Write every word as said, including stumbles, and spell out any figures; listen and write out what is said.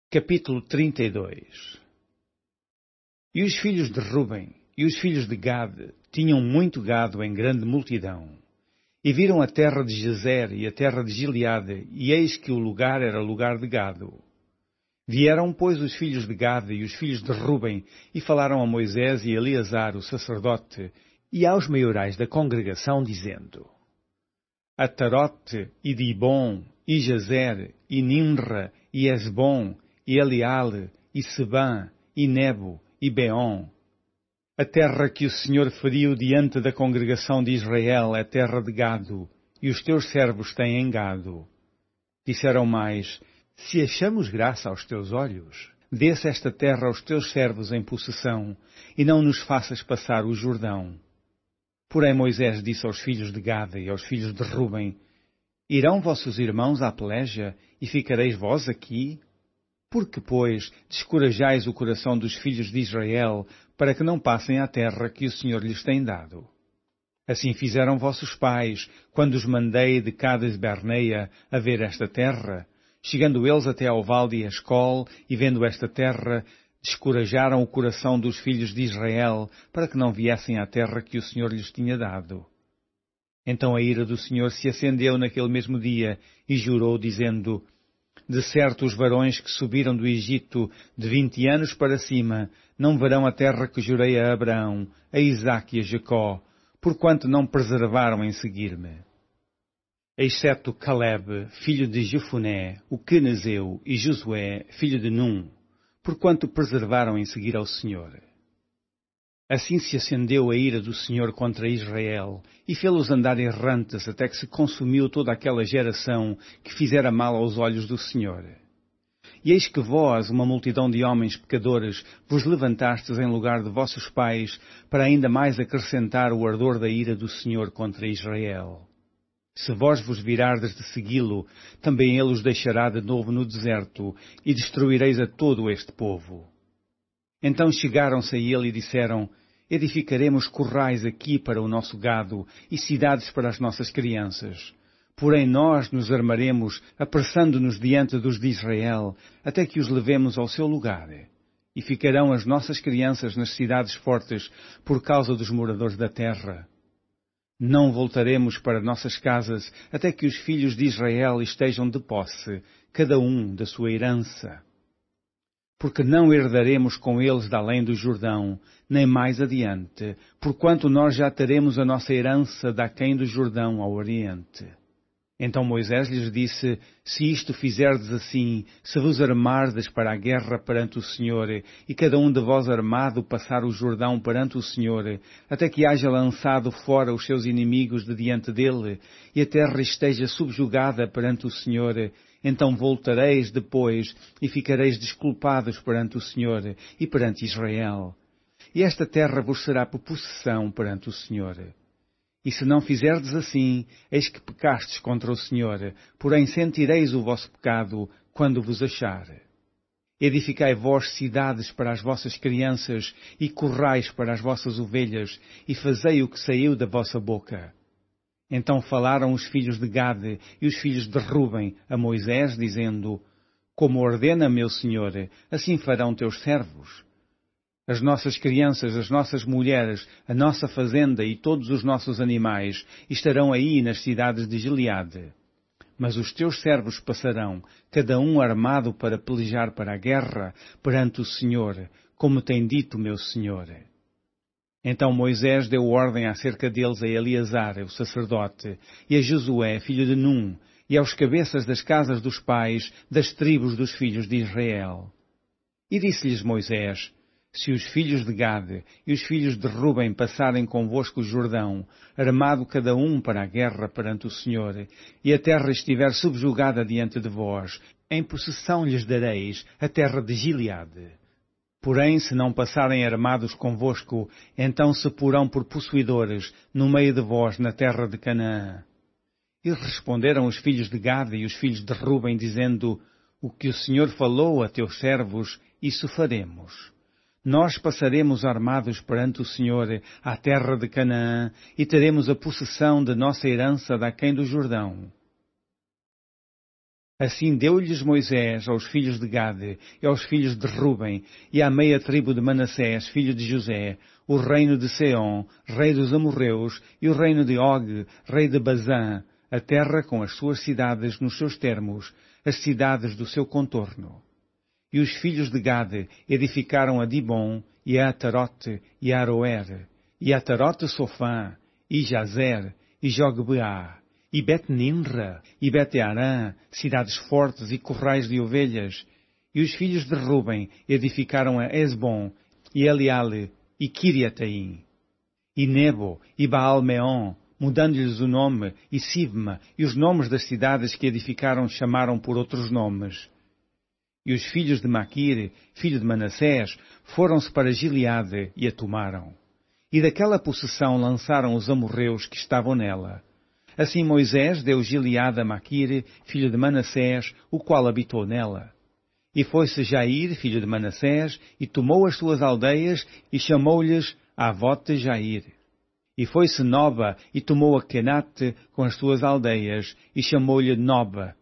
Capítulo trinta e dois. E os filhos de Ruben e os filhos de Gade tinham muito gado em grande multidão. E viram a terra de Jezer e a terra de Gileade, e eis que o lugar era lugar de gado. Vieram, pois, os filhos de Gade e os filhos de Ruben, e falaram a Moisés e a Eleazar, o sacerdote, e aos maiorais da congregação, dizendo: Atarote, e Dibom, e Jazer, e Nimra, e Esbom, e Eleale, e Sebã, e Nebo, e Beom. A terra que o Senhor feriu diante da congregação de Israel é terra de gado, e os teus servos têm gado. Disseram mais: Se achamos graça aos teus olhos, dê-se esta terra aos teus servos em possessão, e não nos faças passar o Jordão. Porém Moisés disse aos filhos de Gade e aos filhos de Ruben: Irão vossos irmãos à peleja, e ficareis vós aqui? Por que, pois, descorajais o coração dos filhos de Israel, para que não passem à terra que o Senhor lhes tem dado? Assim fizeram vossos pais, quando os mandei de Cades Barneia a ver esta terra. Chegando eles até ao vale de Escol, e vendo esta terra, descorajaram o coração dos filhos de Israel, para que não viessem à terra que o Senhor lhes tinha dado. Então a ira do Senhor se acendeu naquele mesmo dia, e jurou, dizendo: De certo os varões que subiram do Egito de vinte anos para cima não verão a terra que jurei a Abraão, a Isaque e a Jacó, porquanto não preservaram em seguir-me. Exceto Caleb, filho de Jefuné, o Quenezeu, e Josué, filho de Num, porquanto preservaram em seguir ao Senhor. Assim se acendeu a ira do Senhor contra Israel, e fê-los andar errantes até que se consumiu toda aquela geração que fizera mal aos olhos do Senhor. E eis que vós, uma multidão de homens pecadores, vos levantastes em lugar de vossos pais, para ainda mais acrescentar o ardor da ira do Senhor contra Israel. Se vós vos virardes de segui-lo, também ele os deixará de novo no deserto, e destruireis a todo este povo. Então chegaram-se a ele e disseram: Edificaremos currais aqui para o nosso gado e cidades para as nossas crianças. Porém nós nos armaremos, apressando-nos diante dos de Israel, até que os levemos ao seu lugar. E ficarão as nossas crianças nas cidades fortes por causa dos moradores da terra. Não voltaremos para nossas casas até que os filhos de Israel estejam de posse, cada um da sua herança. Porque não herdaremos com eles da além do Jordão, nem mais adiante, porquanto nós já teremos a nossa herança daquém do Jordão ao oriente. Então Moisés lhes disse: Se isto fizerdes assim, se vos armardes para a guerra perante o Senhor, e cada um de vós armado passar o Jordão perante o Senhor, até que haja lançado fora os seus inimigos de diante dele, e a terra esteja subjugada perante o Senhor, então voltareis depois e ficareis desculpados perante o Senhor e perante Israel. E esta terra vos será por possessão perante o Senhor. E se não fizerdes assim, eis que pecastes contra o Senhor, porém sentireis o vosso pecado quando vos achar. Edificai vós cidades para as vossas crianças e currais para as vossas ovelhas, e fazei o que saiu da vossa boca. Então falaram os filhos de Gade e os filhos de Ruben a Moisés, dizendo: Como ordena meu Senhor, assim farão teus servos. As nossas crianças, as nossas mulheres, a nossa fazenda e todos os nossos animais estarão aí nas cidades de Gileade. Mas os teus servos passarão, cada um armado para pelejar para a guerra, perante o Senhor, como tem dito meu Senhor. Então Moisés deu ordem acerca deles a Eleazar, o sacerdote, e a Josué, filho de Num, e aos cabeças das casas dos pais, das tribos dos filhos de Israel. E disse-lhes Moisés: Se os filhos de Gade e os filhos de Ruben passarem convosco o Jordão, armado cada um para a guerra perante o Senhor, e a terra estiver subjugada diante de vós, em possessão lhes dareis a terra de Gileade. Porém, se não passarem armados convosco, então se porão por possuidores no meio de vós na terra de Canaã. E responderam os filhos de Gade e os filhos de Ruben, dizendo: O que o Senhor falou a teus servos, isso faremos. Nós passaremos armados perante o Senhor à terra de Canaã e teremos a possessão de nossa herança daquém do Jordão. Assim deu-lhes Moisés aos filhos de Gade e aos filhos de Ruben e à meia tribo de Manassés, filho de José, o reino de Seom, rei dos amorreus, e o reino de Og, rei de Bazã, a terra com as suas cidades nos seus termos, as cidades do seu contorno. E os filhos de Gade edificaram a Dibon, e a Atarote, e a Aroer, e a Atarote Sofã, e Jazer, e Jogbeá, e Bet-Nimra, e Bet-Arã, cidades fortes e currais de ovelhas. E os filhos de Ruben edificaram a Esbom, e Eliale, e Kiriataim, e Nebo, e Baal-Meon, mudando-lhes o nome, e Sibma, e os nomes das cidades que edificaram chamaram por outros nomes. E os filhos de Maquir, filho de Manassés, foram-se para Gileade e a tomaram. E daquela possessão lançaram os amorreus que estavam nela. Assim Moisés deu Gileade a Maquir, filho de Manassés, o qual habitou nela. E foi-se Jair, filho de Manassés, e tomou as suas aldeias, e chamou-lhes Avote Jair. E foi-se Noba, e tomou a Kenate com as suas aldeias, e chamou-lhe Noba,